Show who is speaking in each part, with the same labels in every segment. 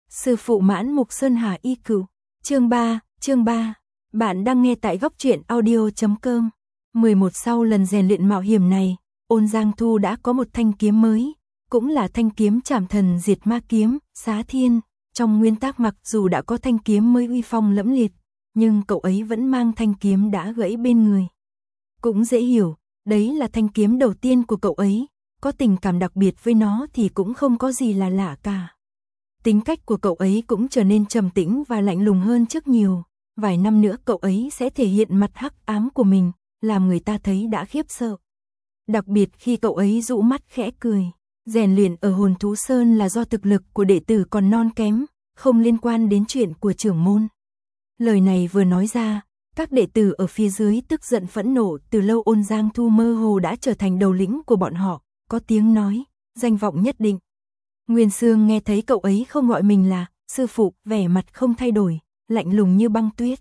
Speaker 1: Sư phụ Mãn Mục Sơn Hà Y Cửu. Chương 3. Bạn đang nghe tại góc truyện audio.com. 11 sau lần rèn luyện mạo hiểm này, Ôn Giang Thu đã có một thanh kiếm mới, cũng là thanh kiếm Trảm Thần Diệt Ma kiếm, Xá Thiên. Trong nguyên tắc mặc dù đã có thanh kiếm mới uy phong lẫm liệt, nhưng cậu ấy vẫn mang thanh kiếm đã gãy bên người. Cũng dễ hiểu, đấy là thanh kiếm đầu tiên của cậu ấy, có tình cảm đặc biệt với nó thì cũng không có gì là lạ cả. Tính cách của cậu ấy cũng trở nên trầm tĩnh và lạnh lùng hơn trước nhiều, vài năm nữa cậu ấy sẽ thể hiện mặt hắc ám của mình, làm người ta thấy đã khiếp sợ. Đặc biệt khi cậu ấy dụ mắt khẽ cười, rèn luyện ở Hồn Thú Sơn là do thực lực của đệ tử còn non kém, không liên quan đến chuyện của trưởng môn. Lời này vừa nói ra, các đệ tử ở phía dưới tức giận phẫn nộ, từ lâu Ôn Giang Thu mơ hồ đã trở thành đầu lĩnh của bọn họ, có tiếng nói, danh vọng nhất định. Nguyên Sương nghe thấy cậu ấy không gọi mình là sư phụ, vẻ mặt không thay đổi, lạnh lùng như băng tuyết.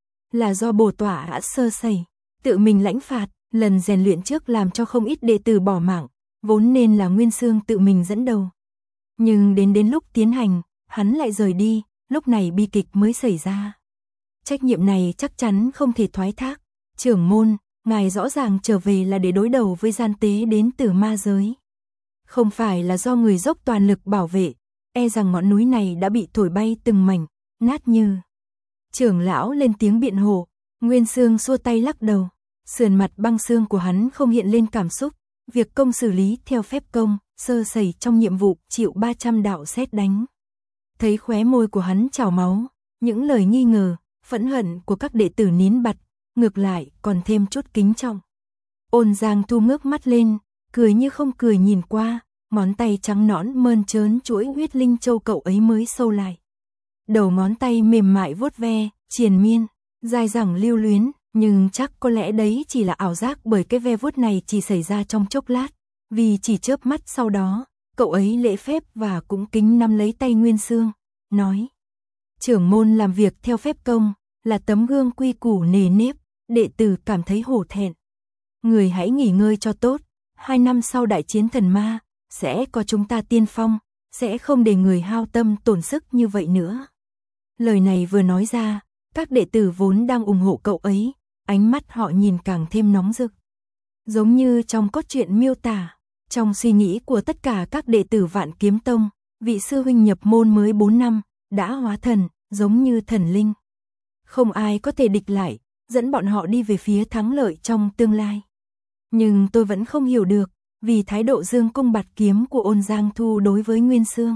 Speaker 1: Là do bổ tọa đã sơ sẩy, tự mình lãnh phạt, lần rèn luyện trước làm cho không ít đệ tử bỏ mạng, vốn nên là Nguyên Sương tự mình dẫn đầu. Nhưng đến lúc tiến hành, hắn lại rời đi, lúc này bi kịch mới xảy ra. Trách nhiệm này chắc chắn không thể thoái thác. Trưởng môn, ngài rõ ràng trở về là để đối đầu với gian tế đến từ ma giới. Không phải là do người dốc toàn lực bảo vệ, e rằng ngọn núi này đã bị thổi bay từng mảnh, nát như. Trưởng lão lên tiếng biện hộ, Nguyên Sương xua tay lắc đầu, sườn mặt băng xương của hắn không hiện lên cảm xúc, việc công xử lý theo phép công, sơ sẩy trong nhiệm vụ chịu 300 đạo sét đánh. Thấy khóe môi của hắn trào máu, những lời nghi ngờ, phẫn hận của các đệ tử nín bặt, ngược lại còn thêm chút kính trọng. Ôn Giang Thu ngước mắt lên, cười như không cười nhìn qua, ngón tay trắng nõn mơn trớn chuỗi huyết linh châu cậu ấy mới sâu lại. Đầu ngón tay mềm mại vuốt ve, triền miên, dai dẳng lưu luyến, nhưng chắc có lẽ đấy chỉ là ảo giác, bởi cái ve vuốt này chỉ xảy ra trong chốc lát, vì chỉ chớp mắt sau đó, cậu ấy lễ phép và cũng kính nắm lấy tay Nguyên Sương, nói: trưởng môn làm việc theo phép công, là tấm gương quy củ nề nếp, đệ tử cảm thấy hổ thẹn. Người hãy nghỉ ngơi cho tốt, 2 năm sau đại chiến thần ma, sẽ có chúng ta tiên phong, sẽ không để người hao tâm tổn sức như vậy nữa. Lời này vừa nói ra, các đệ tử vốn đang ủng hộ cậu ấy, ánh mắt họ nhìn càng thêm nóng rực. Giống như trong cốt truyện miêu tả, trong suy nghĩ của tất cả các đệ tử Vạn Kiếm Tông, vị sư huynh nhập môn mới 4 năm, đã hóa thần, giống như thần linh. Không ai có thể địch lại, dẫn bọn họ đi về phía thắng lợi trong tương lai. Nhưng tôi vẫn không hiểu được, vì thái độ dương cung bạt kiếm của Ôn Giang Thu đối với Nguyên Sương.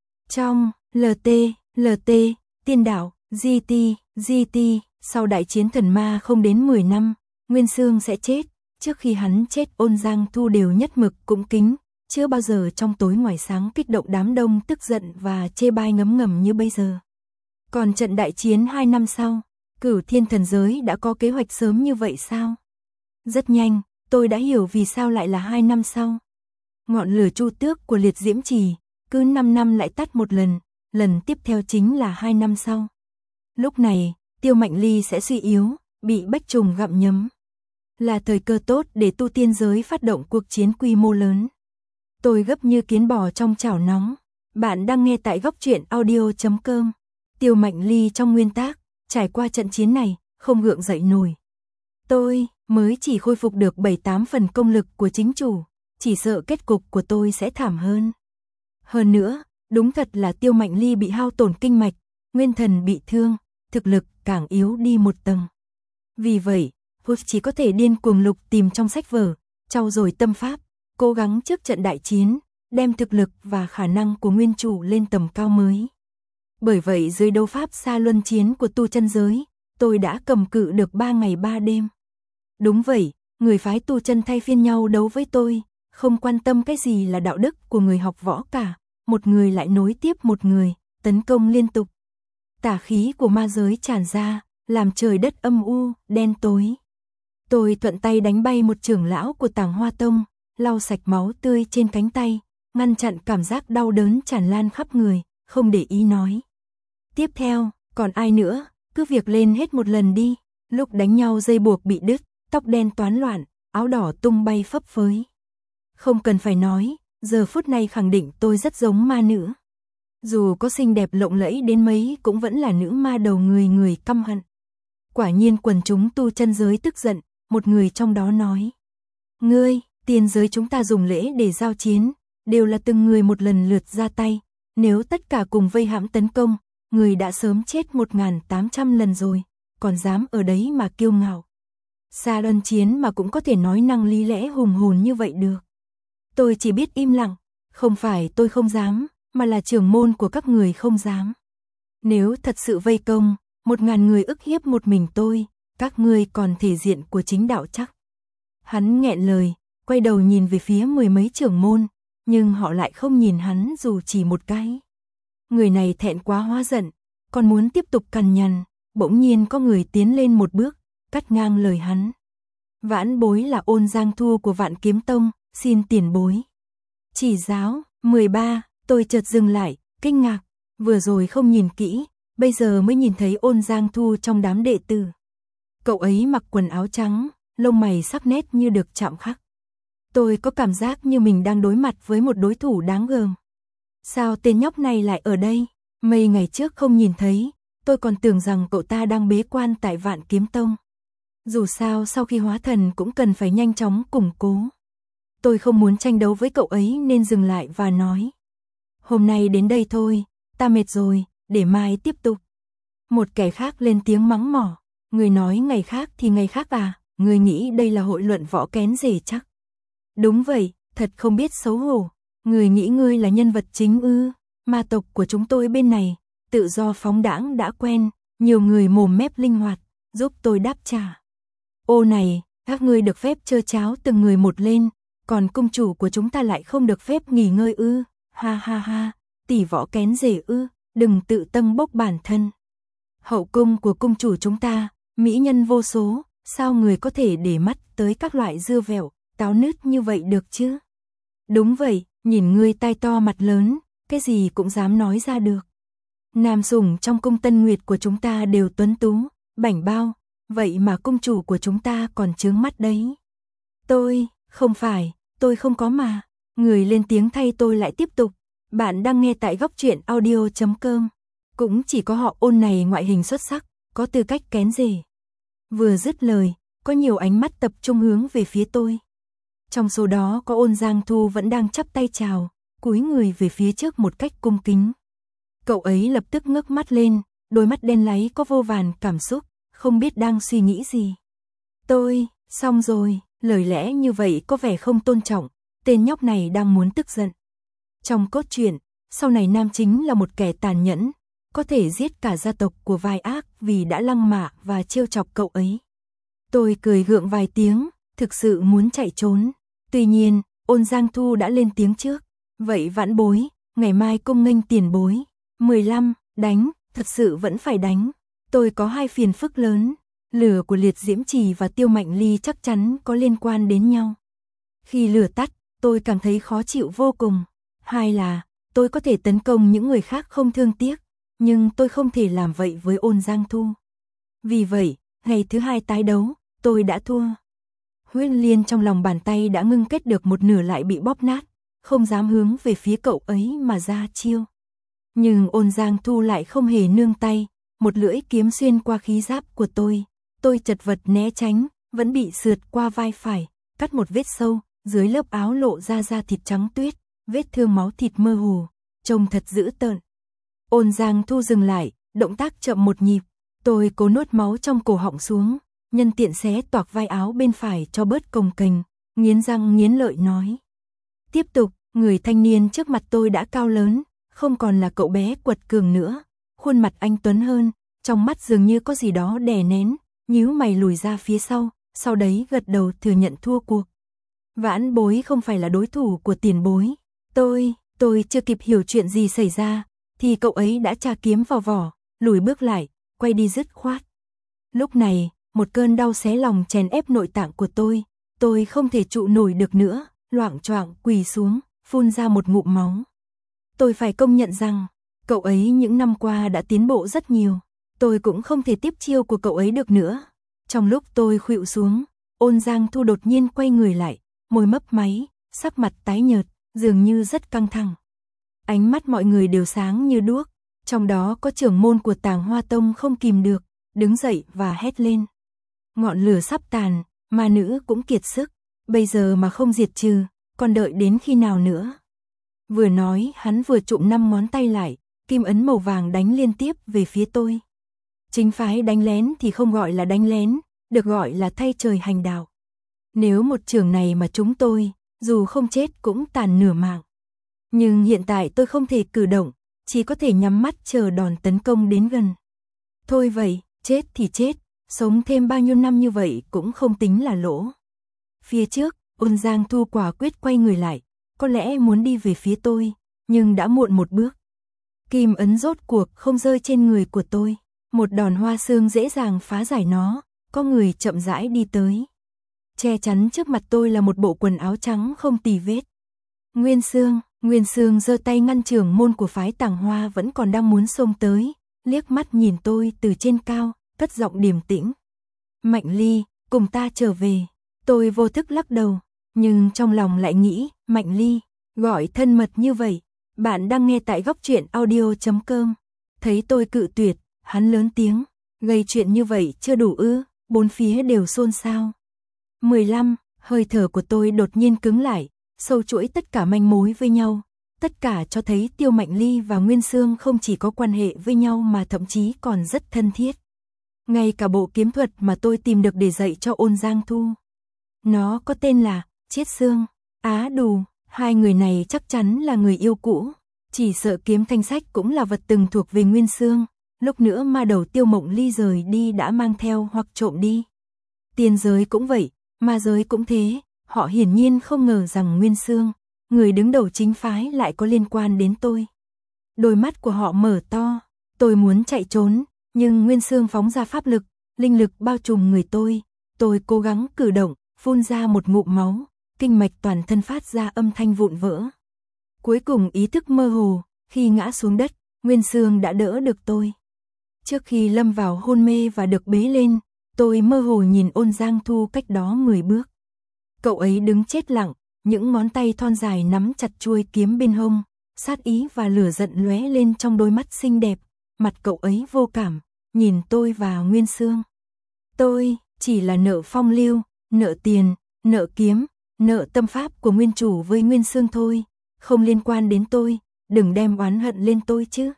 Speaker 1: Trong LT, tiên đạo, GT, sau đại chiến thần ma không đến 10 năm, Nguyên Sương sẽ chết. Trước khi hắn chết, Ôn Giang Thu đều nhất mực cũng kính, chưa bao giờ trong tối ngoài sáng kích động đám đông tức giận và chê bai ngấm ngầm như bây giờ. Còn trận đại chiến 2 năm sau, Cửu Thiên thần giới đã có kế hoạch sớm như vậy sao? Rất nhanh, tôi đã hiểu vì sao lại là 2 năm sau. Ngọn lửa chu tước của liệt diễm trì, cứ 5 năm lại tắt một lần, lần tiếp theo chính là 2 năm sau. Lúc này, Tiêu Mạnh Ly sẽ suy yếu, bị bách trùng gặm nhấm. Là thời cơ tốt để tu tiên giới phát động cuộc chiến quy mô lớn. Tôi gấp như kiến bò trong chảo nóng. Bạn đang nghe tại góc truyện audio.com. Tiêu Mạnh Ly trong nguyên tác, trải qua trận chiến này, không gượng dậy nổi. Tôi mới chỉ khôi phục được 7-8 phần công lực của chính chủ, chỉ sợ kết cục của tôi sẽ thảm hơn. Hơn nữa, đúng thật là Tiêu Mạnh Ly bị hao tổn kinh mạch, nguyên thần bị thương, thực lực càng yếu đi một tầng. Vì vậy, Hút chỉ có thể điên cuồng lục tìm trong sách vở, trau dồi tâm pháp, cố gắng trước trận đại chiến, đem thực lực và khả năng của nguyên chủ lên tầm cao mới. Bởi vậy dưới đấu pháp xa luân chiến của tu chân giới, tôi đã cầm cự được 3 ngày 3 đêm. Đúng vậy, người phái tu chân thay phiên nhau đấu với tôi, không quan tâm cái gì là đạo đức của người học võ cả, một người lại nối tiếp một người, tấn công liên tục. Tà khí của ma giới tràn ra, làm trời đất âm u, đen tối. Tôi thuận tay đánh bay một trưởng lão của Tàng Hoa Tông, lau sạch máu tươi trên cánh tay, ngăn chặn cảm giác đau đớn tràn lan khắp người, không để ý nói: tiếp theo, còn ai nữa, cứ việc lên hết một lần đi. Lúc đánh nhau dây buộc bị đứt, tóc đen toán loạn, áo đỏ tung bay phấp phới. Không cần phải nói, giờ phút này khẳng định tôi rất giống ma nữ. Dù có xinh đẹp lộng lẫy đến mấy cũng vẫn là nữ ma đầu người người căm hận. Quả nhiên quần chúng tu chân giới tức giận, một người trong đó nói. Ngươi, tiên giới chúng ta dùng lễ để giao chiến, đều là từng người một lần lượt ra tay, nếu tất cả cùng vây hãm tấn công, người đã sớm chết 1800 lần rồi, còn dám ở đấy mà kiêu ngạo. Xa luân chiến mà cũng có thể nói năng lý lẽ hùng hồn như vậy được. Tôi chỉ biết im lặng, không phải tôi không dám, mà là trưởng môn của các người không dám. Nếu thật sự vây công, 1000 người ức hiếp một mình tôi, các ngươi còn thể diện của chính đạo chắc. Hắn nghẹn lời, quay đầu nhìn về phía 10 mấy trưởng môn, nhưng họ lại không nhìn hắn dù chỉ một cái. Người này thẹn quá hóa giận, còn muốn tiếp tục cằn nhằn, bỗng nhiên có người tiến lên một bước, cắt ngang lời hắn. Vãn bối là Ôn Giang Thu của Vạn Kiếm Tông, xin tiền bối. Chỉ giáo, 13, tôi chợt dừng lại, kinh ngạc, vừa rồi không nhìn kỹ, bây giờ mới nhìn thấy Ôn Giang Thu trong đám đệ tử. Cậu ấy mặc quần áo trắng, lông mày sắc nét như được chạm khắc. Tôi có cảm giác như mình đang đối mặt với một đối thủ đáng gờm. Sao tên nhóc này lại ở đây? Mấy ngày trước không nhìn thấy, tôi còn tưởng rằng cậu ta đang bế quan tại Vạn Kiếm Tông. Dù sao sau khi hóa thần cũng cần phải nhanh chóng củng cố. Tôi không muốn tranh đấu với cậu ấy nên dừng lại và nói. Hôm nay đến đây thôi, ta mệt rồi, để mai tiếp tục. Một kẻ khác lên tiếng mắng mỏ. Người nói ngày khác thì ngày khác à, người nghĩ đây là hội luận võ kén rể chắc. Đúng vậy, thật không biết xấu hổ. Người nghĩ ngươi là nhân vật chính ư? Ma tộc của chúng tôi bên này, tự do phóng đãng đã quen, nhiều người mồm mép linh hoạt, giúp tôi đáp trả. Ô này, các ngươi được phép chơ cháo từng người một lên, còn cung chủ của chúng ta lại không được phép nghỉ ngơi ư? Ha ha ha, tỷ võ kén rể ư, đừng tự tâm bốc bản thân. Hậu cung của cung chủ chúng ta, mỹ nhân vô số, sao người có thể để mắt tới các loại dưa vẹo, táo nứt như vậy được chứ? Đúng vậy, nhìn ngươi tai to mặt lớn, cái gì cũng dám nói ra được. Nam sủng trong cung Tân Nguyệt của chúng ta đều tuấn tú, bảnh bao, vậy mà cung chủ của chúng ta còn chướng mắt đấy. Không phải, tôi không có mà. Người lên tiếng thay tôi lại tiếp tục. Bạn đang nghe tại góc truyện audio.com. Cũng chỉ có họ Ôn này ngoại hình xuất sắc, có tư cách kén rể. Vừa dứt lời, có nhiều ánh mắt tập trung hướng về phía tôi. Trong số đó có Ôn Giang Thu vẫn đang chắp tay chào, cúi người về phía trước một cách cung kính. Cậu ấy lập tức ngước mắt lên, đôi mắt đen láy có vô vàn cảm xúc, không biết đang suy nghĩ gì. Xong rồi, lời lẽ như vậy có vẻ không tôn trọng, tên nhóc này đang muốn tức giận. Trong cốt truyện, sau này nam chính là một kẻ tàn nhẫn, có thể giết cả gia tộc của vai ác vì đã lăng mạ và trêu chọc cậu ấy. Tôi cười gượng vài tiếng, thực sự muốn chạy trốn. Tuy nhiên, Ôn Giang Thu đã lên tiếng trước. Vậy vãn bối, ngày mai cung nghênh tiền bối. 15, đánh, thật sự vẫn phải đánh. Tôi có hai phiền phức lớn. Lửa của Liệt Diễm Trì và Tiêu Mạnh Ly chắc chắn có liên quan đến nhau. Khi lửa tắt, tôi cảm thấy khó chịu vô cùng. Hai là, tôi có thể tấn công những người khác không thương tiếc, nhưng tôi không thể làm vậy với Ôn Giang Thu. Vì vậy, ngày thứ hai tái đấu, tôi đã thua. Huyết liên trong lòng bàn tay đã ngưng kết được một nửa lại bị bóp nát, không dám hướng về phía cậu ấy mà ra chiêu. Nhưng Ôn Giang Thu lại không hề nương tay, một lưỡi kiếm xuyên qua khí giáp của tôi chật vật né tránh, vẫn bị sượt qua vai phải, cắt một vết sâu, dưới lớp áo lộ ra da thịt trắng tuyết, vết thương máu thịt mơ hồ, trông thật dữ tợn. Ôn Giang Thu dừng lại, động tác chậm một nhịp, tôi cố nuốt máu trong cổ họng xuống, nhân tiện xé toạc vai áo bên phải cho bớt cồng kềnh, nghiến răng nghiến lợi nói. Tiếp tục, người thanh niên trước mặt tôi đã cao lớn, không còn là cậu bé quật cường nữa, khuôn mặt anh tuấn hơn, trong mắt dường như có gì đó đè nén, nhíu mày lùi ra phía sau đấy gật đầu thừa nhận thua cuộc. Vãn bối không phải là đối thủ của tiền bối. Tôi chưa kịp hiểu chuyện gì xảy ra, thì cậu ấy đã tra kiếm vào vỏ, lùi bước lại, quay đi dứt khoát. Lúc này, một cơn đau xé lòng chèn ép nội tạng của tôi không thể trụ nổi được nữa, loạng choạng quỳ xuống, phun ra một ngụm máu. Tôi phải công nhận rằng, cậu ấy những năm qua đã tiến bộ rất nhiều, tôi cũng không thể tiếp chiêu của cậu ấy được nữa. Trong lúc tôi khuỵu xuống, Ôn Giang Thu đột nhiên quay người lại, môi mấp máy, sắc mặt tái nhợt, dường như rất căng thẳng. Ánh mắt mọi người đều sáng như đuốc, trong đó có trưởng môn của Tàng Hoa Tông không kìm được, đứng dậy và hét lên. Ngọn lửa sắp tàn, ma nữ cũng kiệt sức, bây giờ mà không diệt trừ, còn đợi đến khi nào nữa. Vừa nói hắn vừa trụm 5 ngón tay lại, kim ấn màu vàng đánh liên tiếp về phía tôi. Chính phái đánh lén thì không gọi là đánh lén, được gọi là thay trời hành đạo. Nếu một trường này mà trúng tôi, dù không chết cũng tàn nửa mạng. Nhưng hiện tại tôi không thể cử động, chỉ có thể nhắm mắt chờ đòn tấn công đến gần. Thôi vậy, chết thì chết, sống thêm bao nhiêu năm như vậy cũng không tính là lỗ. Phía trước, Ôn Giang Thu quả quyết quay người lại, có lẽ muốn đi về phía tôi, nhưng đã muộn một bước. Kim ấn rốt cuộc không rơi trên người của tôi, một đòn hoa xương dễ dàng phá giải nó, có người chậm rãi đi tới. Che chắn trước mặt tôi là một bộ quần áo trắng không tì vết. Nguyên Sương giơ tay ngăn trưởng môn của phái Tàng Hoa vẫn còn đang muốn xông tới, liếc mắt nhìn tôi từ trên cao, cất giọng điềm tĩnh. Mạnh Ly, cùng ta trở về. Tôi vô thức lắc đầu, nhưng trong lòng lại nghĩ, Mạnh Ly, gọi thân mật như vậy. Bạn đang nghe tại goctruyện.audio.com. Thấy tôi cự tuyệt, hắn lớn tiếng, gây chuyện như vậy chưa đủ ư? Bốn phía đều xôn xao. 15, hơi thở của tôi đột nhiên cứng lại, sâu chuỗi tất cả manh mối với nhau, tất cả cho thấy Tiêu Mạnh Ly và Nguyên Sương không chỉ có quan hệ với nhau mà thậm chí còn rất thân thiết. Ngay cả bộ kiếm thuật mà tôi tìm được để dạy cho Ôn Giang Thu. Nó có tên là Chiết Xương. Á đù, hai người này chắc chắn là người yêu cũ. Chỉ sợ kiếm thanh sách cũng là vật từng thuộc về Nguyên Sương. Lúc nữa ma đầu Tiêu Mộng Ly rời đi đã mang theo hoặc trộm đi. Tiên giới cũng vậy, ma giới cũng thế. Họ hiển nhiên không ngờ rằng Nguyên Sương, người đứng đầu chính phái lại có liên quan đến tôi. Đôi mắt của họ mở to, tôi muốn chạy trốn, nhưng Nguyên Sương phóng ra pháp lực, linh lực bao trùm người tôi cố gắng cử động, phun ra một ngụm máu, kinh mạch toàn thân phát ra âm thanh vụn vỡ. Cuối cùng ý thức mơ hồ, khi ngã xuống đất, Nguyên Sương đã đỡ được tôi. Trước khi lâm vào hôn mê và được bế lên, tôi mơ hồ nhìn Ôn Giang Thu cách đó 10 bước. Cậu ấy đứng chết lặng, những ngón tay thon dài nắm chặt chuôi kiếm bên hông, sát ý và lửa giận lóe lên trong đôi mắt xinh đẹp, mặt cậu ấy vô cảm, nhìn tôi và Nguyên Sương. Tôi chỉ là nợ phong lưu, nợ tiền, nợ kiếm, nợ tâm pháp của nguyên chủ với Nguyên Sương thôi, không liên quan đến tôi, đừng đem oán hận lên tôi chứ.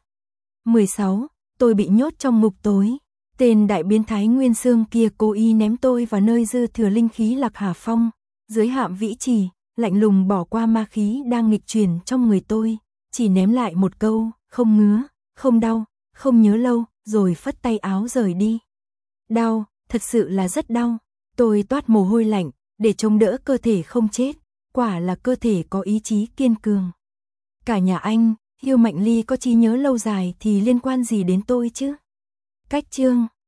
Speaker 1: 16. Tôi bị nhốt trong ngục tối. Tên đại biến thái Nguyên Sương kia cố ý ném tôi vào nơi dư thừa linh khí Lạc Hà Phong, dưới Hạm Vĩ Trì, lạnh lùng bỏ qua ma khí đang nghịch chuyển trong người tôi, chỉ ném lại một câu, không ngứa, không đau, không nhớ lâu, rồi phất tay áo rời đi. Đau, thật sự là rất đau. Tôi toát mồ hôi lạnh, để chống đỡ cơ thể không chết, quả là cơ thể có ý chí kiên cường. Cả nhà anh, Hiêu Mạnh Ly có trí nhớ lâu dài thì liên quan gì đến tôi chứ? Cách chương